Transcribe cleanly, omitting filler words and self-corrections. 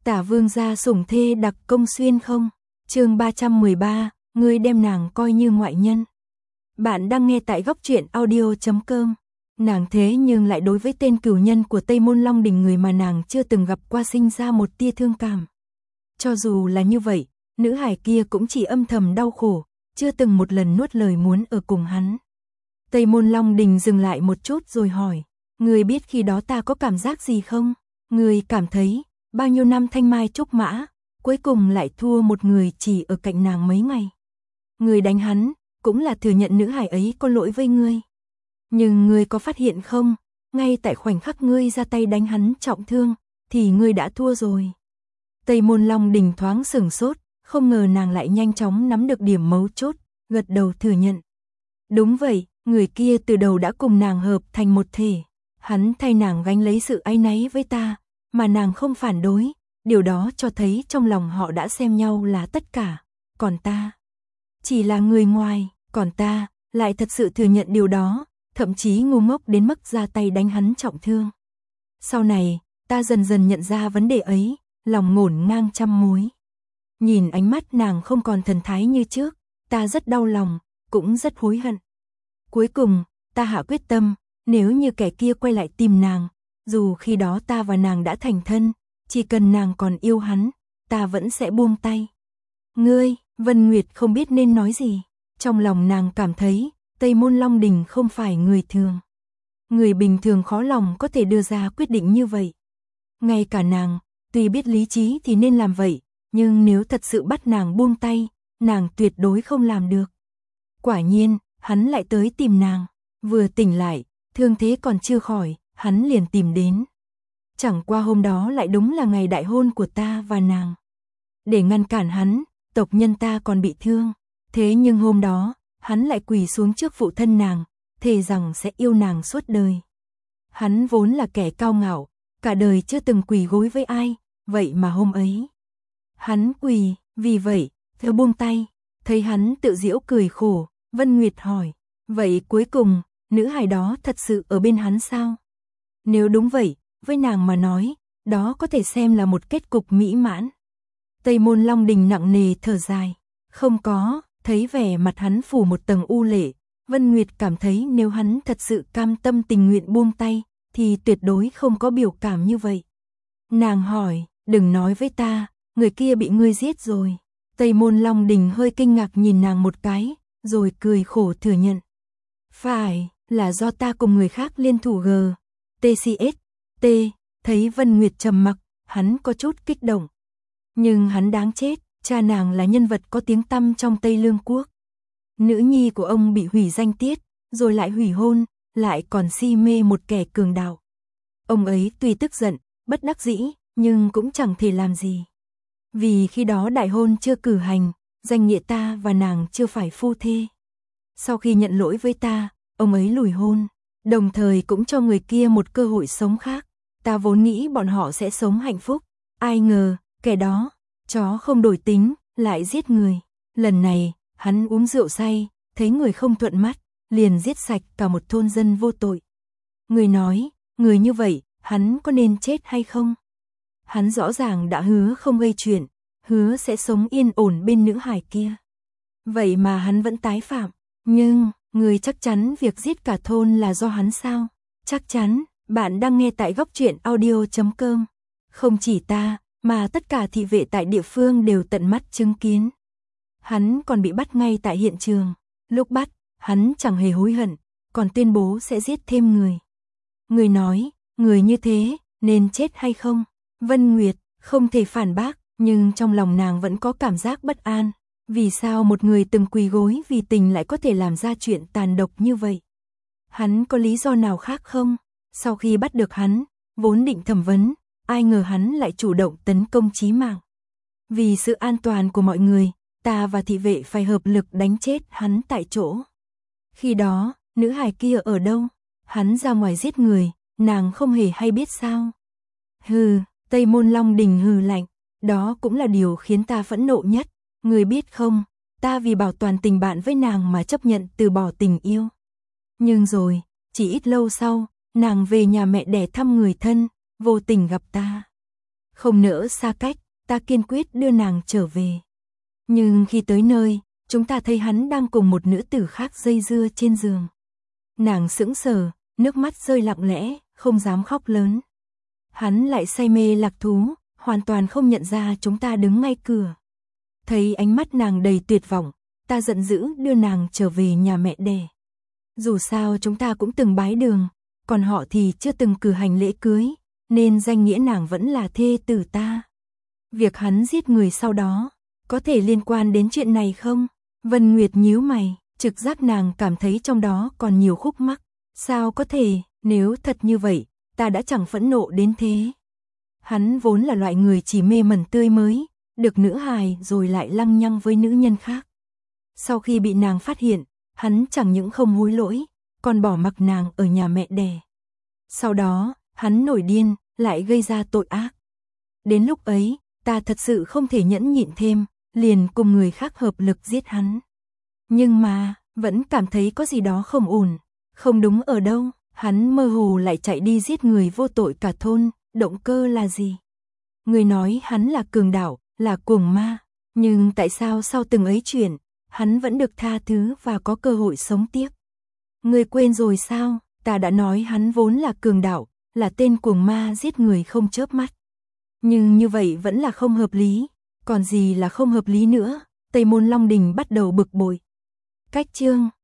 Tả vương gia sủng thê đặc công xuyên không? Chương 313, ngươi đem nàng coi như ngoại nhân. Bạn đang nghe tại góc truyện audio.com. Nàng thế nhưng lại đối với tên cửu nhân của Tây Môn Long Đình, người mà nàng chưa từng gặp qua, sinh ra một tia thương cảm. Cho dù là như vậy, nữ hải kia cũng chỉ âm thầm đau khổ, chưa từng một lần nuốt lời muốn ở cùng hắn. Tây Môn Long Đình dừng lại một chút rồi hỏi, ngươi biết khi đó ta có cảm giác gì không? Ngươi cảm thấy, bao nhiêu năm thanh mai trúc mã, cuối cùng lại thua một người chỉ ở cạnh nàng mấy ngày. Ngươi đánh hắn, cũng là thừa nhận nữ hải ấy có lỗi với ngươi. Nhưng ngươi có phát hiện không, ngay tại khoảnh khắc ngươi ra tay đánh hắn trọng thương, thì ngươi đã thua rồi. Tây Môn Long Đình thoáng sửng sốt, không ngờ nàng lại nhanh chóng nắm được điểm mấu chốt, gật đầu thừa nhận. Đúng vậy, người kia từ đầu đã cùng nàng hợp thành một thể. Hắn thay nàng gánh lấy sự áy náy với ta, mà nàng không phản đối, điều đó cho thấy trong lòng họ đã xem nhau là tất cả. Còn ta, chỉ là người ngoài, còn ta, lại thật sự thừa nhận điều đó, thậm chí ngu ngốc đến mức ra tay đánh hắn trọng thương. Sau này, ta dần dần nhận ra vấn đề ấy, lòng ngổn ngang trăm mối. Nhìn ánh mắt nàng không còn thần thái như trước, ta rất đau lòng, cũng rất hối hận. Cuối cùng, ta hạ quyết tâm, nếu như kẻ kia quay lại tìm nàng, dù khi đó ta và nàng đã thành thân, chỉ cần nàng còn yêu hắn, ta vẫn sẽ buông tay. Ngươi, Vân Nguyệt không biết nên nói gì. Trong lòng nàng cảm thấy, Tây Môn Long Đình không phải người thường. Người bình thường khó lòng có thể đưa ra quyết định như vậy. Ngay cả nàng, tuy biết lý trí thì nên làm vậy, nhưng nếu thật sự bắt nàng buông tay, nàng tuyệt đối không làm được. Quả nhiên, hắn lại tới tìm nàng. Vừa tỉnh lại, thương thế còn chưa khỏi, hắn liền tìm đến. Chẳng qua hôm đó lại đúng là ngày đại hôn của ta và nàng. Để ngăn cản hắn, tộc nhân ta còn bị thương. Thế nhưng hôm đó, hắn lại quỳ xuống trước phụ thân nàng, thề rằng sẽ yêu nàng suốt đời. Hắn vốn là kẻ cao ngạo, cả đời chưa từng quỳ gối với ai, vậy mà hôm ấy hắn quỳ, vì vậy, thơ buông tay. Thấy hắn tự giễu cười khổ, Vân Nguyệt hỏi, vậy cuối cùng, nữ hài đó thật sự ở bên hắn sao? Nếu đúng vậy, với nàng mà nói, đó có thể xem là một kết cục mỹ mãn. Tây Môn Long Đình nặng nề thở dài, không có, thấy vẻ mặt hắn phủ một tầng u lệ, Vân Nguyệt cảm thấy nếu hắn thật sự cam tâm tình nguyện buông tay, thì tuyệt đối không có biểu cảm như vậy. Nàng hỏi, đừng nói với ta, người kia bị ngươi giết rồi. Tây Môn Long Đình hơi kinh ngạc nhìn nàng một cái, rồi cười khổ thừa nhận. Phải, là do ta cùng người khác liên thủ TCS, thấy Vân Nguyệt trầm mặc, hắn có chút kích động. Nhưng hắn đáng chết, cha nàng là nhân vật có tiếng tăm trong Tây Lương Quốc. Nữ nhi của ông bị hủy danh tiết, rồi lại hủy hôn, lại còn si mê một kẻ cường đạo. Ông ấy tuy tức giận, bất đắc dĩ, nhưng cũng chẳng thể làm gì. Vì khi đó đại hôn chưa cử hành, danh nghĩa ta và nàng chưa phải phu thê. Sau khi nhận lỗi với ta, ông ấy lùi hôn, đồng thời cũng cho người kia một cơ hội sống khác. Ta vốn nghĩ bọn họ sẽ sống hạnh phúc, ai ngờ, kẻ đó, chó không đổi tính, lại giết người. Lần này, hắn uống rượu say, thấy người không thuận mắt, liền giết sạch cả một thôn dân vô tội. Người nói, người như vậy, hắn có nên chết hay không? Hắn rõ ràng đã hứa không gây chuyện, hứa sẽ sống yên ổn bên nữ hài kia. Vậy mà hắn vẫn tái phạm. Nhưng, người chắc chắn việc giết cả thôn là do hắn sao? Chắc chắn, bạn đang nghe tại góc truyện audio.com. Không chỉ ta, mà tất cả thị vệ tại địa phương đều tận mắt chứng kiến. Hắn còn bị bắt ngay tại hiện trường. Lúc bắt, hắn chẳng hề hối hận, còn tuyên bố sẽ giết thêm người. Người nói, người như thế, nên chết hay không? Vân Nguyệt không thể phản bác, nhưng trong lòng nàng vẫn có cảm giác bất an. Vì sao một người từng quỳ gối vì tình lại có thể làm ra chuyện tàn độc như vậy? Hắn có lý do nào khác không? Sau khi bắt được hắn, vốn định thẩm vấn, ai ngờ hắn lại chủ động tấn công chí mạng. Vì sự an toàn của mọi người, ta và thị vệ phải hợp lực đánh chết hắn tại chỗ. Khi đó, nữ hài kia ở đâu? Hắn ra ngoài giết người, nàng không hề hay biết sao? Hừ, Tây Môn Long Đình hừ lạnh, đó cũng là điều khiến ta phẫn nộ nhất. Người biết không, ta vì bảo toàn tình bạn với nàng mà chấp nhận từ bỏ tình yêu. Nhưng rồi, chỉ ít lâu sau, nàng về nhà mẹ đẻ thăm người thân, vô tình gặp ta. Không nỡ xa cách, ta kiên quyết đưa nàng trở về. Nhưng khi tới nơi, chúng ta thấy hắn đang cùng một nữ tử khác dây dưa trên giường. Nàng sững sờ, nước mắt rơi lặng lẽ, không dám khóc lớn. Hắn lại say mê lạc thú, hoàn toàn không nhận ra chúng ta đứng ngay cửa. Thấy ánh mắt nàng đầy tuyệt vọng, ta giận dữ đưa nàng trở về nhà mẹ đẻ. Dù sao chúng ta cũng từng bái đường, còn họ thì chưa từng cử hành lễ cưới, nên danh nghĩa nàng vẫn là thê tử ta. Việc hắn giết người sau đó, có thể liên quan đến chuyện này không? Vân Nguyệt nhíu mày, trực giác nàng cảm thấy trong đó còn nhiều khúc mắc. Sao có thể, nếu thật như vậy, ta đã chẳng phẫn nộ đến thế. Hắn vốn là loại người chỉ mê mẩn tươi mới, được nữ hài rồi lại lăng nhăng với nữ nhân khác. Sau khi bị nàng phát hiện, hắn chẳng những không hối lỗi, còn bỏ mặc nàng ở nhà mẹ đẻ. Sau đó, hắn nổi điên, lại gây ra tội ác. Đến lúc ấy, ta thật sự không thể nhẫn nhịn thêm, liền cùng người khác hợp lực giết hắn. Nhưng mà, vẫn cảm thấy có gì đó không ổn, không đúng ở đâu, hắn mơ hồ lại chạy đi giết người vô tội cả thôn, động cơ là gì? Người nói hắn là cường đạo, là cuồng ma, nhưng tại sao sau từng ấy chuyện, hắn vẫn được tha thứ và có cơ hội sống tiếp? Người quên rồi sao, ta đã nói hắn vốn là cường đạo, là tên cuồng ma giết người không chớp mắt. Nhưng như vậy vẫn là không hợp lý, còn gì là không hợp lý nữa, Tây Môn Long Đình bắt đầu bực bội. Cách chương